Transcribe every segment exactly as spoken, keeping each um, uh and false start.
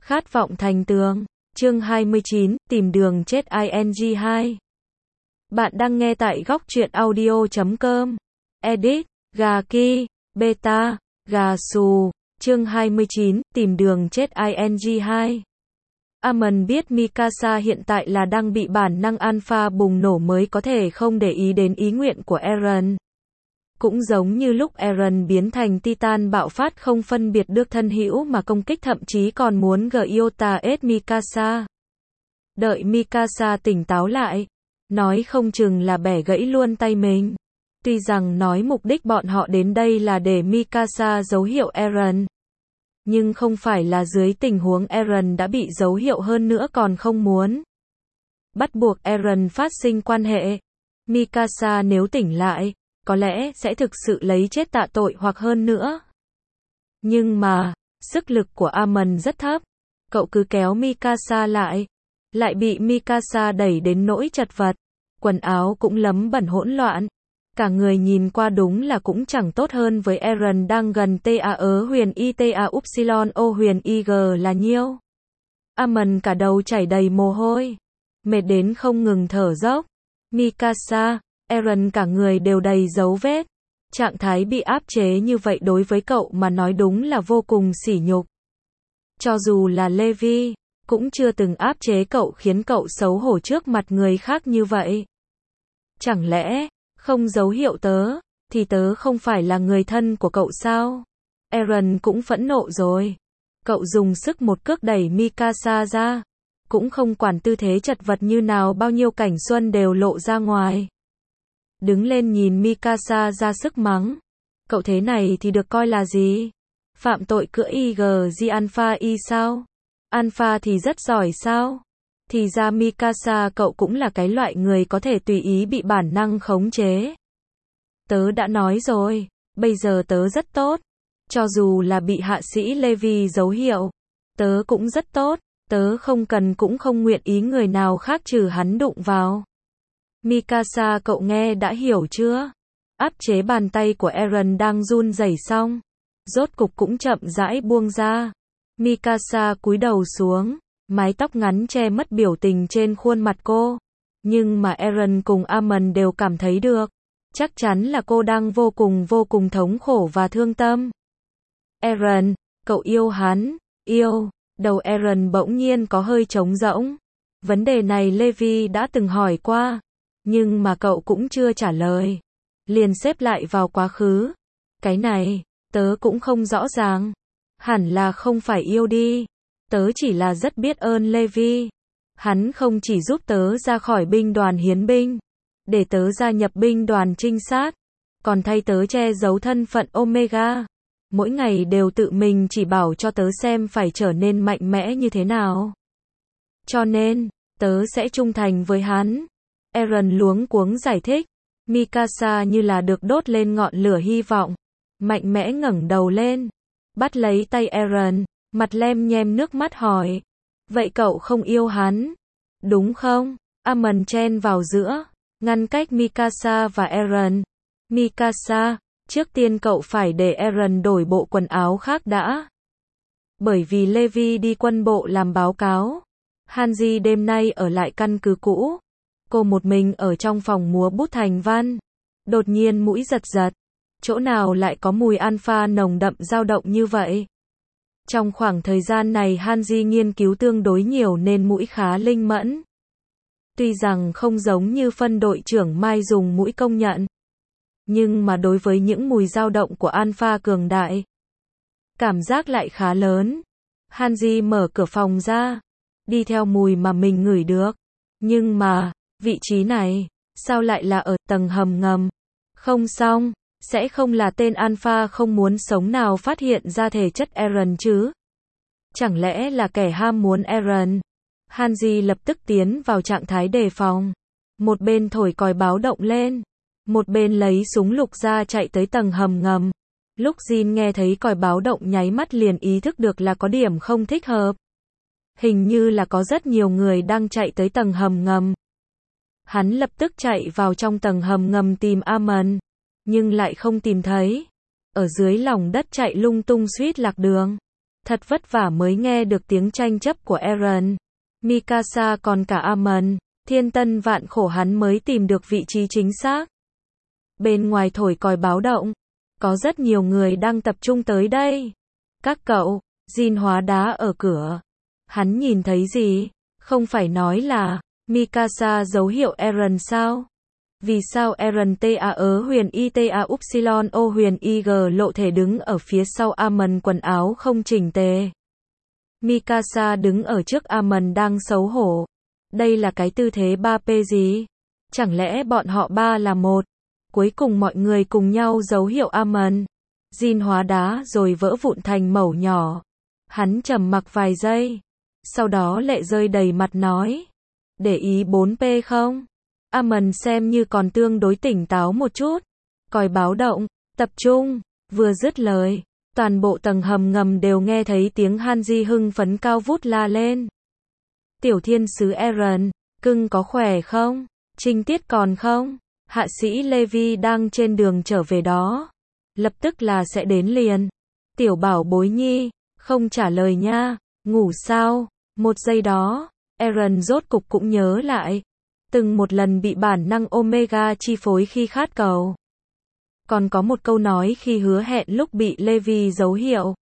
Khát vọng thành tường. Chương hai mươi chín, tìm đường chết i en giê hai. Bạn đang nghe tại góc truyện audio chấm com. Edit, Gaki, Beta, Gasu. Chương hai mươi chín, tìm đường chết i en giê hai. Amon biết Mikasa hiện tại là đang bị bản năng alpha bùng nổ mới có thể không để ý đến ý nguyện của Eren. Cũng giống như lúc Eren biến thành Titan bạo phát không phân biệt được thân hữu mà công kích, thậm chí còn muốn Gyota ết Mikasa. Đợi Mikasa tỉnh táo lại, nói không chừng là bẻ gãy luôn tay mình. Tuy rằng nói mục đích bọn họ đến đây là để Mikasa dấu hiệu Eren, nhưng không phải là dưới tình huống Eren đã bị dấu hiệu hơn nữa còn không muốn bắt buộc Eren phát sinh quan hệ. Mikasa nếu tỉnh lại, có lẽ sẽ thực sự lấy chết tạ tội hoặc hơn nữa. Nhưng mà, sức lực của Amon rất thấp. Cậu cứ kéo Mikasa lại, lại bị Mikasa đẩy đến nỗi chật vật. Quần áo cũng lấm bẩn hỗn loạn. Cả người nhìn qua đúng là cũng chẳng tốt hơn với Eren đang gần ta ớ huyền y ta upsilon o huyền ig là nhiêu. Amon cả đầu chảy đầy mồ hôi, mệt đến không ngừng thở dốc. Mikasa, Eren cả người đều đầy dấu vết. Trạng thái bị áp chế như vậy đối với cậu mà nói đúng là vô cùng sỉ nhục. Cho dù là Levi, cũng chưa từng áp chế cậu khiến cậu xấu hổ trước mặt người khác như vậy. Chẳng lẽ, không dấu hiệu tớ, thì tớ không phải là người thân của cậu sao? Eren cũng phẫn nộ rồi. Cậu dùng sức một cước đẩy Mikasa ra. Cũng không quản tư thế chật vật như nào, bao nhiêu cảnh xuân đều lộ ra ngoài. Đứng lên nhìn Mikasa ra sức mắng. Cậu thế này thì được coi là gì? Phạm tội cưỡi i giê Alpha Y sao? Alpha thì rất giỏi sao? Thì ra Mikasa cậu cũng là cái loại người có thể tùy ý bị bản năng khống chế. Tớ đã nói rồi, bây giờ tớ rất tốt. Cho dù là bị hạ sĩ Levi dấu hiệu, tớ cũng rất tốt. Tớ không cần cũng không nguyện ý người nào khác trừ hắn đụng vào. Mikasa cậu nghe đã hiểu chưa? Áp chế bàn tay của Eren đang run rẩy xong, rốt cục cũng chậm rãi buông ra. Mikasa cúi đầu xuống, mái tóc ngắn che mất biểu tình trên khuôn mặt cô. Nhưng mà Eren cùng Amon đều cảm thấy được. Chắc chắn là cô đang vô cùng vô cùng thống khổ và thương tâm. Eren, cậu yêu hắn, yêu. Đầu Eren bỗng nhiên có hơi trống rỗng. Vấn đề này Levi đã từng hỏi qua, nhưng mà cậu cũng chưa trả lời. Liền xếp lại vào quá khứ. Cái này, tớ cũng không rõ ràng. Hẳn là không phải yêu đi. Tớ chỉ là rất biết ơn Levi. Hắn không chỉ giúp tớ ra khỏi binh đoàn hiến binh, để tớ gia nhập binh đoàn trinh sát, còn thay tớ che giấu thân phận Omega. Mỗi ngày đều tự mình chỉ bảo cho tớ xem phải trở nên mạnh mẽ như thế nào. Cho nên, tớ sẽ trung thành với hắn. Eren luống cuống giải thích. Mikasa như là được đốt lên ngọn lửa hy vọng. Mạnh mẽ ngẩng đầu lên. Bắt lấy tay Eren, mặt lem nhem nước mắt hỏi. Vậy cậu không yêu hắn, đúng không? Amon chen vào giữa, ngăn cách Mikasa và Eren. Mikasa, trước tiên cậu phải để Eren đổi bộ quần áo khác đã. Bởi vì Levi đi quân bộ làm báo cáo. Hanji đêm nay ở lại căn cứ cũ. Cô một mình ở trong phòng múa bút thành văn. Đột nhiên mũi giật giật. Chỗ nào lại có mùi alpha nồng đậm dao động như vậy? Trong khoảng thời gian này Hanji nghiên cứu tương đối nhiều nên mũi khá linh mẫn. Tuy rằng không giống như phân đội trưởng Mai dùng mũi công nhận, nhưng mà đối với những mùi dao động của alpha cường đại, cảm giác lại khá lớn. Hanji mở cửa phòng ra, đi theo mùi mà mình ngửi được. Nhưng mà, vị trí này, sao lại là ở tầng hầm ngầm? Không xong, sẽ không là tên alpha không muốn sống nào phát hiện ra thể chất Eren chứ? Chẳng lẽ là kẻ ham muốn Eren? Hanji lập tức tiến vào trạng thái đề phòng. Một bên thổi còi báo động lên, một bên lấy súng lục ra chạy tới tầng hầm ngầm. Lúc Jin nghe thấy còi báo động nháy mắt liền ý thức được là có điểm không thích hợp. Hình như là có rất nhiều người đang chạy tới tầng hầm ngầm. Hắn lập tức chạy vào trong tầng hầm ngầm tìm Amon, nhưng lại không tìm thấy. Ở dưới lòng đất chạy lung tung suýt lạc đường. Thật vất vả mới nghe được tiếng tranh chấp của Eren, Mikasa còn cả Amon, thiên tân vạn khổ hắn mới tìm được vị trí chính xác. Bên ngoài thổi còi báo động, có rất nhiều người đang tập trung tới đây. Các cậu, Jin hóa đá ở cửa. Hắn nhìn thấy gì? Không phải nói là Mikasa dấu hiệu Eren sao? Vì sao Eren ta ớ huyền y ta upsilon o huyền ig lộ thể đứng ở phía sau Amon quần áo không chỉnh tề? Mikasa đứng ở trước Amon đang xấu hổ. Đây là cái tư thế ba P gì? Chẳng lẽ bọn họ ba là một? Cuối cùng mọi người cùng nhau dấu hiệu Amon. Jin hóa đá rồi vỡ vụn thành mẩu nhỏ. Hắn trầm mặc vài giây. Sau đó lệ rơi đầy mặt nói. Để ý bốn P không? Amon xem như còn tương đối tỉnh táo một chút. Còi báo động, tập trung, vừa dứt lời. Toàn bộ tầng hầm ngầm đều nghe thấy tiếng Hanji hưng phấn cao vút la lên. Tiểu thiên sứ Eren, cưng có khỏe không? Trinh tiết còn không? Hạ sĩ Levi đang trên đường trở về đó. Lập tức là sẽ đến liền. Tiểu bảo bối nhi, không trả lời nha. Ngủ sao? Một giây đó, Eren rốt cục cũng nhớ lại. Từng một lần bị bản năng Omega chi phối khi khát cầu. Còn có một câu nói khi hứa hẹn lúc bị Levi dấu hiệu.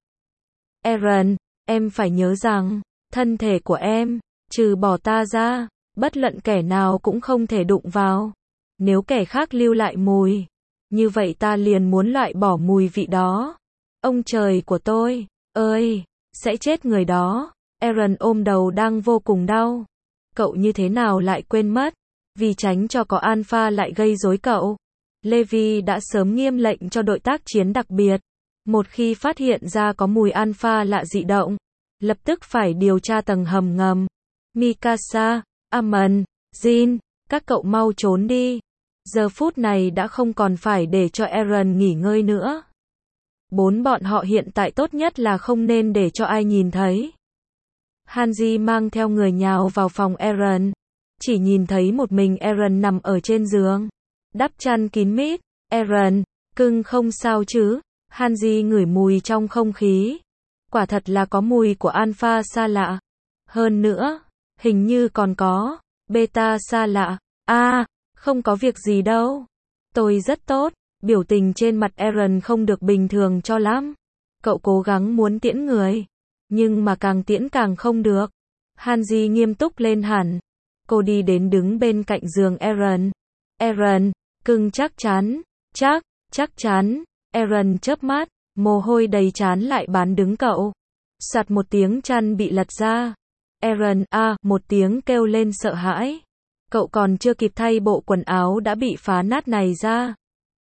Eren, em phải nhớ rằng, thân thể của em, trừ bỏ ta ra, bất luận kẻ nào cũng không thể đụng vào. Nếu kẻ khác lưu lại mùi, như vậy ta liền muốn loại bỏ mùi vị đó. Ông trời của tôi, ơi, sẽ chết người đó. Eren ôm đầu đang vô cùng đau. Cậu như thế nào lại quên mất? Vì tránh cho có Alpha lại gây rối cậu, Levi đã sớm nghiêm lệnh cho đội tác chiến đặc biệt. Một khi phát hiện ra có mùi Alpha lạ dị động, lập tức phải điều tra tầng hầm ngầm. Mikasa, Amon, Jin, các cậu mau trốn đi. Giờ phút này đã không còn phải để cho Eren nghỉ ngơi nữa. Bốn bọn họ hiện tại tốt nhất là không nên để cho ai nhìn thấy. Hanji mang theo người nhào vào phòng Eren. Chỉ nhìn thấy một mình Eren nằm ở trên giường, đắp chăn kín mít. Eren, cưng không sao chứ? Hanji ngửi mùi trong không khí. Quả thật là có mùi của Alpha xa lạ. Hơn nữa, hình như còn có Beta xa lạ. À, không có việc gì đâu. Tôi rất tốt. Biểu tình trên mặt Eren không được bình thường cho lắm. Cậu cố gắng muốn tiễn người, nhưng mà càng tiễn càng không được. Hanji nghiêm túc lên hẳn. Cô đi đến đứng bên cạnh giường Eren. Eren, cưng chắc chắn, chắc, chắc chắn. Eren chớp mắt, mồ hôi đầy trán lại bán đứng cậu. Soạt một tiếng chăn bị lật ra. Eren, a, à, một tiếng kêu lên sợ hãi. Cậu còn chưa kịp thay bộ quần áo đã bị phá nát này ra.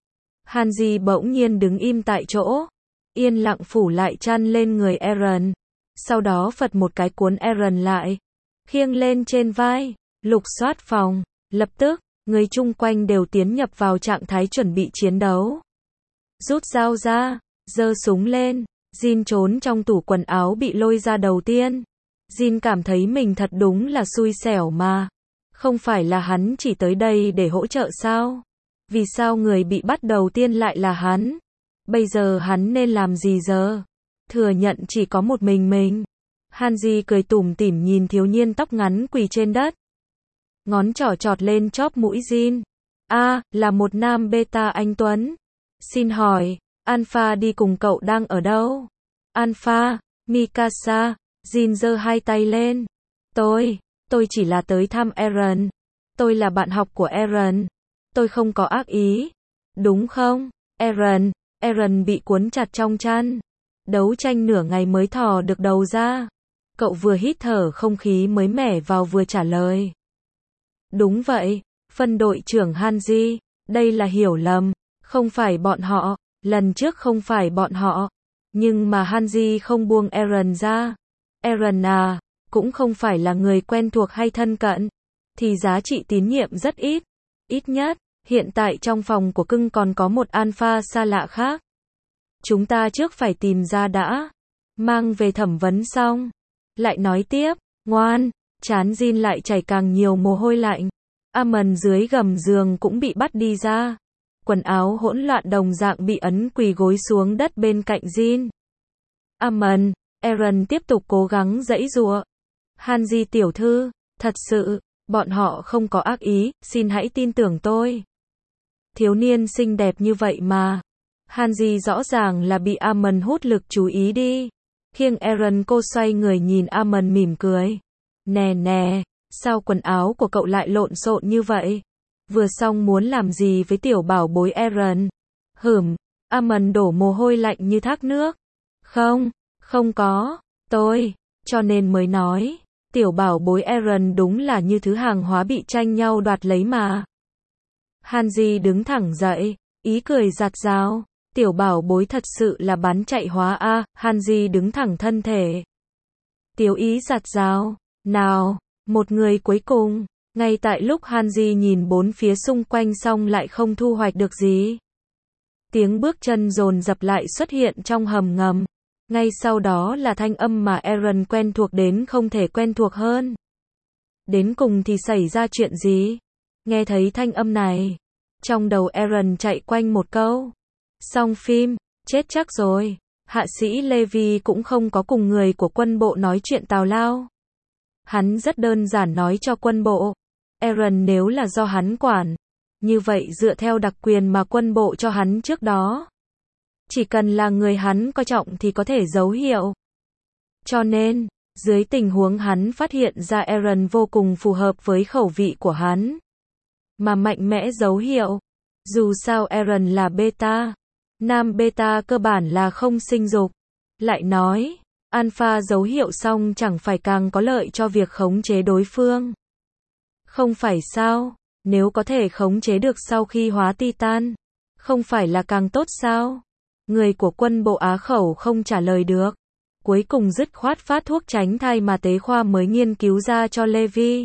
Hanji bỗng nhiên đứng im tại chỗ, yên lặng phủ lại chăn lên người Eren. Sau đó phật một cái cuốn Eren lại, khiêng lên trên vai, lục soát phòng. Lập tức, người chung quanh đều tiến nhập vào trạng thái chuẩn bị chiến đấu. Rút dao ra, giơ súng lên. Jin trốn trong tủ quần áo bị lôi ra đầu tiên. Jin cảm thấy mình thật đúng là xui xẻo mà. Không phải là hắn chỉ tới đây để hỗ trợ sao? Vì sao người bị bắt đầu tiên lại là hắn? Bây giờ hắn nên làm gì giờ? Thừa nhận chỉ có một mình mình. Hanji cười tủm tỉm nhìn thiếu niên tóc ngắn quỳ trên đất. Ngón trỏ chọt lên chóp mũi Jin. A, à, là một nam beta anh Tuấn. Xin hỏi, Alpha đi cùng cậu đang ở đâu? Alpha, Mikasa. Jin giơ hai tay lên. Tôi, tôi chỉ là tới thăm Eren. Tôi là bạn học của Eren. Tôi không có ác ý. Đúng không? Eren, Eren bị cuốn chặt trong chăn. Đấu tranh nửa ngày mới thò được đầu ra. Cậu vừa hít thở không khí mới mẻ vào vừa trả lời. Đúng vậy, phân đội trưởng Hanji, đây là hiểu lầm, không phải bọn họ, lần trước không phải bọn họ. Nhưng mà Hanji không buông Eren ra. Eren à, cũng không phải là người quen thuộc hay thân cận, thì giá trị tín nhiệm rất ít. Ít nhất, hiện tại trong phòng của cưng còn có một Alpha xa lạ khác. Chúng ta trước phải tìm ra đã. Mang về thẩm vấn xong. Lại nói tiếp, ngoan, chán Jin lại chảy càng nhiều mồ hôi lạnh. Amon dưới gầm giường cũng bị bắt đi ra. Quần áo hỗn loạn đồng dạng bị ấn quỳ gối xuống đất bên cạnh Jin. Amon, Aaron tiếp tục cố gắng giãy giụa. Hanji tiểu thư, thật sự, bọn họ không có ác ý, xin hãy tin tưởng tôi. Thiếu niên xinh đẹp như vậy mà. Hanji rõ ràng là bị Amon hút lực chú ý đi. Khiêng Aaron cô xoay người nhìn Amon mỉm cười. Nè nè, sao quần áo của cậu lại lộn xộn như vậy? Vừa xong muốn làm gì với tiểu bảo bối Aaron? Hửm, Amon đổ mồ hôi lạnh như thác nước. Không, không có, tôi, cho nên mới nói, tiểu bảo bối Aaron đúng là như thứ hàng hóa bị tranh nhau đoạt lấy mà. Hanji đứng thẳng dậy, ý cười giạt rào, tiểu bảo bối thật sự là bán chạy hóa a. À, Hanji đứng thẳng thân thể. Tiểu ý giạt rào, nào, một người cuối cùng, ngay tại lúc Hanji nhìn bốn phía xung quanh xong lại không thu hoạch được gì. Tiếng bước chân dồn dập lại xuất hiện trong hầm ngầm. Ngay sau đó là thanh âm mà Aaron quen thuộc đến không thể quen thuộc hơn. Đến cùng thì xảy ra chuyện gì? Nghe thấy thanh âm này, trong đầu Aaron chạy quanh một câu. Xong phim, chết chắc rồi. Hạ sĩ Levi cũng không có cùng người của quân bộ nói chuyện tào lao. Hắn rất đơn giản nói cho quân bộ. Aaron nếu là do hắn quản, như vậy dựa theo đặc quyền mà quân bộ cho hắn trước đó, chỉ cần là người hắn coi trọng thì có thể dấu hiệu. Cho nên, dưới tình huống hắn phát hiện ra Aaron vô cùng phù hợp với khẩu vị của hắn, mà mạnh mẽ dấu hiệu. Dù sao Aaron là beta, nam beta cơ bản là không sinh dục. Lại nói, alpha dấu hiệu xong chẳng phải càng có lợi cho việc khống chế đối phương. Không phải sao, nếu có thể khống chế được sau khi hóa Titan, không phải là càng tốt sao? Người của quân bộ Á khẩu không trả lời được. Cuối cùng dứt khoát phát thuốc tránh thai mà Tế Khoa mới nghiên cứu ra cho Levi.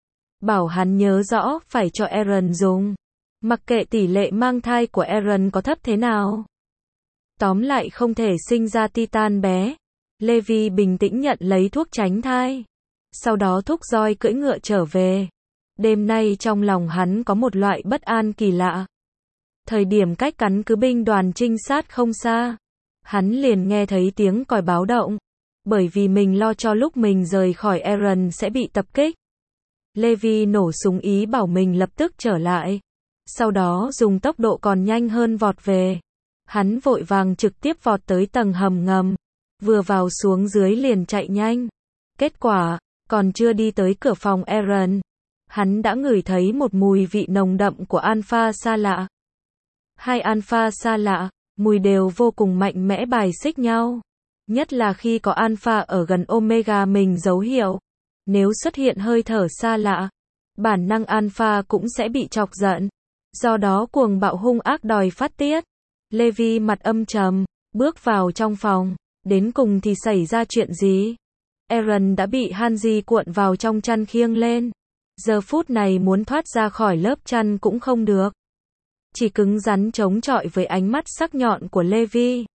Bảo hắn nhớ rõ phải cho Aaron dùng. Mặc kệ tỷ lệ mang thai của Aaron có thấp thế nào. Tóm lại không thể sinh ra Titan bé. Levi bình tĩnh nhận lấy thuốc tránh thai. Sau đó thúc roi cưỡi ngựa trở về. Đêm nay trong lòng hắn có một loại bất an kỳ lạ. Thời điểm cách căn cứ binh đoàn trinh sát không xa, hắn liền nghe thấy tiếng còi báo động. Bởi vì mình lo cho lúc mình rời khỏi Aaron sẽ bị tập kích. Levi nổ súng ý bảo mình lập tức trở lại. Sau đó dùng tốc độ còn nhanh hơn vọt về. Hắn vội vàng trực tiếp vọt tới tầng hầm ngầm. Vừa vào xuống dưới liền chạy nhanh. Kết quả, còn chưa đi tới cửa phòng Aaron, hắn đã ngửi thấy một mùi vị nồng đậm của alpha xa lạ. Hai alpha xa lạ, mùi đều vô cùng mạnh mẽ bài xích nhau. Nhất là khi có alpha ở gần omega mình dấu hiệu. Nếu xuất hiện hơi thở xa lạ, bản năng alpha cũng sẽ bị chọc giận. Do đó cuồng bạo hung ác đòi phát tiết. Levi mặt âm trầm, bước vào trong phòng. Đến cùng thì xảy ra chuyện gì? Aaron đã bị Hanji cuộn vào trong chăn khiêng lên. Giờ phút này muốn thoát ra khỏi lớp chăn cũng không được. Chỉ cứng rắn chống chọi với ánh mắt sắc nhọn của Levi.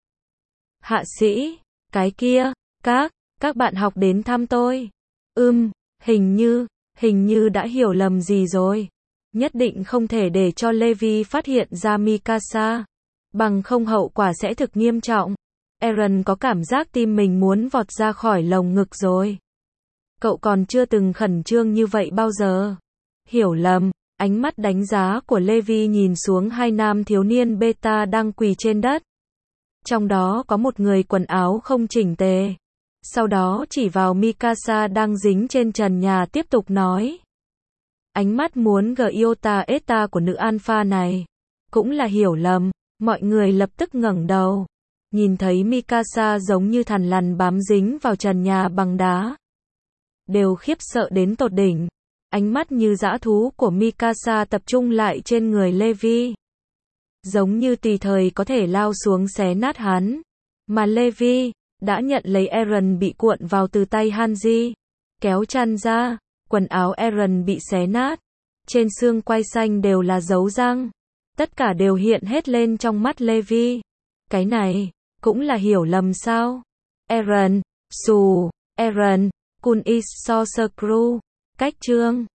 Hạ sĩ, cái kia, các, các bạn học đến thăm tôi. Ừm, hình như, hình như đã hiểu lầm gì rồi. Nhất định không thể để cho Levi phát hiện ra Mikasa. Bằng không hậu quả sẽ thực nghiêm trọng. Aaron có cảm giác tim mình muốn vọt ra khỏi lồng ngực rồi. Cậu còn chưa từng khẩn trương như vậy bao giờ. Hiểu lầm, ánh mắt đánh giá của Levi nhìn xuống hai nam thiếu niên beta đang quỳ trên đất. Trong đó có một người quần áo không chỉnh tề. Sau đó chỉ vào Mikasa đang dính trên trần nhà tiếp tục nói. Ánh mắt muốn gờ iota eta của nữ alpha này. Cũng là hiểu lầm, mọi người lập tức ngẩng đầu. Nhìn thấy Mikasa giống như thằn lằn bám dính vào trần nhà bằng đá. Đều khiếp sợ đến tột đỉnh. Ánh mắt như dã thú của Mikasa tập trung lại trên người Levi. Giống như tùy thời có thể lao xuống xé nát hắn. Mà Levi đã nhận lấy Aaron bị cuộn vào từ tay Hanji. Kéo chăn ra, quần áo Aaron bị xé nát. Trên xương quai xanh đều là dấu răng. Tất cả đều hiện hết lên trong mắt Levi. Cái này, cũng là hiểu lầm sao? Aaron, Su, Aaron, Kun is Saucer Crew, cách chương.